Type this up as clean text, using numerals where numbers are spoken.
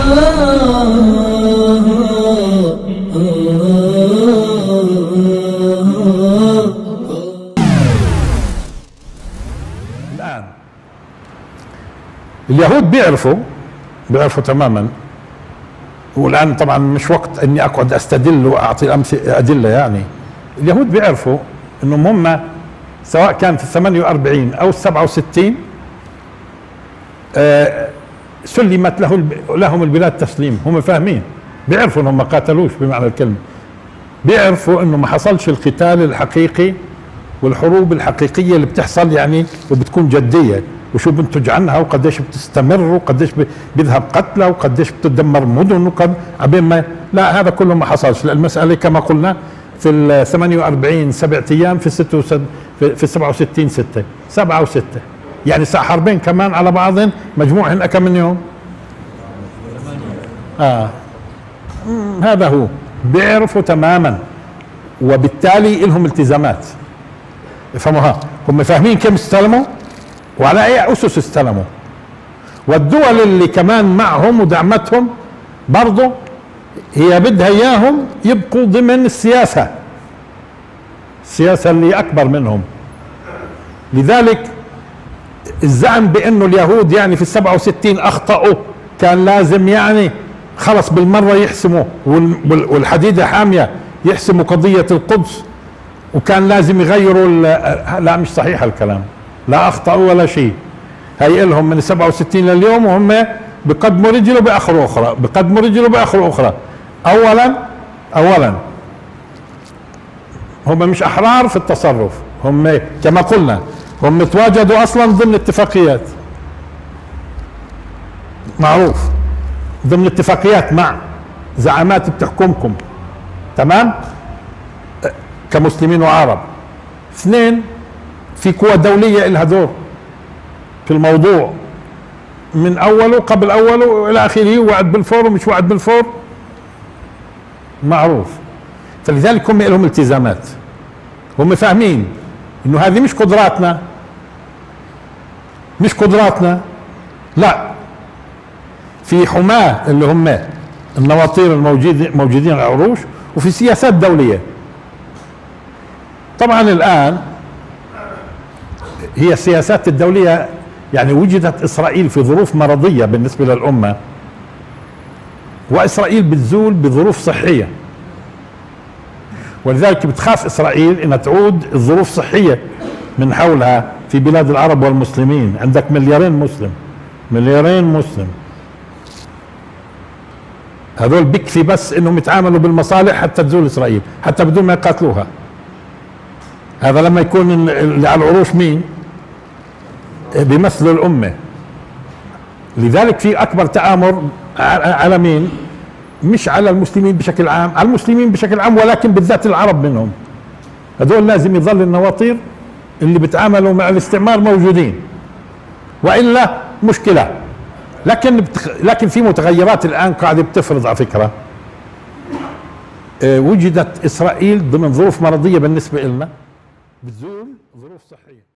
الآن اليهود بيعرفوا تماما، والآن طبعا مش وقت اني اقعد استدل واعطي ادله. يعني اليهود بيعرفوا انهم هم سواء كان في 48 او 67 سلمت لهم البلاد تسليم. هم فاهمين، بيعرفوا انهم ما قاتلوش بمعنى الكلمه، بيعرفوا انه ما حصلش القتال الحقيقي والحروب الحقيقيه اللي بتحصل يعني وبتكون جديه، وشو بنتج عنها وقديش بتستمر وقديش بيذهب قتلى وقديش بتدمر مدن عبين ما. لا، هذا كله ما حصلش. المساله كما قلنا في ال 48 7 ايام، في 67 6 7 و6، يعني حربين كمان على بعضهم مجموعهم كم من يوم؟ هذا هو، بيعرفوا تماما، وبالتالي لهم التزامات. افهموها، هم فاهمين كم استلموا وعلى اي اسس استلموا، والدول اللي كمان معهم ودعمتهم برضه هي بدها اياهم يبقوا ضمن السياسه اللي اكبر منهم. لذلك الزعم بانه اليهود يعني في 67 اخطأوا، كان لازم يعني خلص بالمره يحسموا والحديده حاميه يحسموا قضيه القدس، وكان لازم يغيروا. لا، مش صحيح الكلام، لا اخطأوا ولا شيء. هي لهم من 67 لليوم وهم بقدموا رجله باخر اخرى، بقدموا رجله باخر اخرى. اولا هم مش احرار في التصرف، هم كما قلنا هم تواجدوا اصلا ضمن اتفاقيات، معروف، ضمن اتفاقيات مع زعامات بتحكمكم، تمام، كمسلمين وعرب. اثنين، في قوى دولية لها دور في الموضوع من اوله قبل اوله الى اخره، وعد بالفور ومش وعد بالفور، معروف. فلذلك هم لهم التزامات، هم فاهمين انه هذه مش قدراتنا، لا، في حماة اللي هم النواطير الموجودين على العروش، وفي سياسات دولية. طبعا الآن هي السياسات الدولية، يعني وجدت إسرائيل في ظروف مرضية بالنسبة للأمة، وإسرائيل بتزول بظروف صحية، ولذلك بتخاف إسرائيل إنها تعود الظروف صحية من حولها في بلاد العرب والمسلمين. عندك مليارين مسلم، هذول بكفي بس انهم يتعاملوا بالمصالح حتى تزول اسرائيل، حتى بدون ما يقاتلوها. هذا لما يكون اللي على العروش مين؟ بيمثلوا الامه. لذلك في اكبر تآمر على مين؟ مش على المسلمين بشكل عام، على المسلمين بشكل عام، ولكن بالذات العرب منهم. هذول لازم يظل النواطير اللي بيتعاملوا مع الاستعمار موجودين، والا مشكله. لكن في متغيرات الان قاعده بتفرض على فكره. وجدت اسرائيل ضمن ظروف مرضيه بالنسبه لنا، بتزول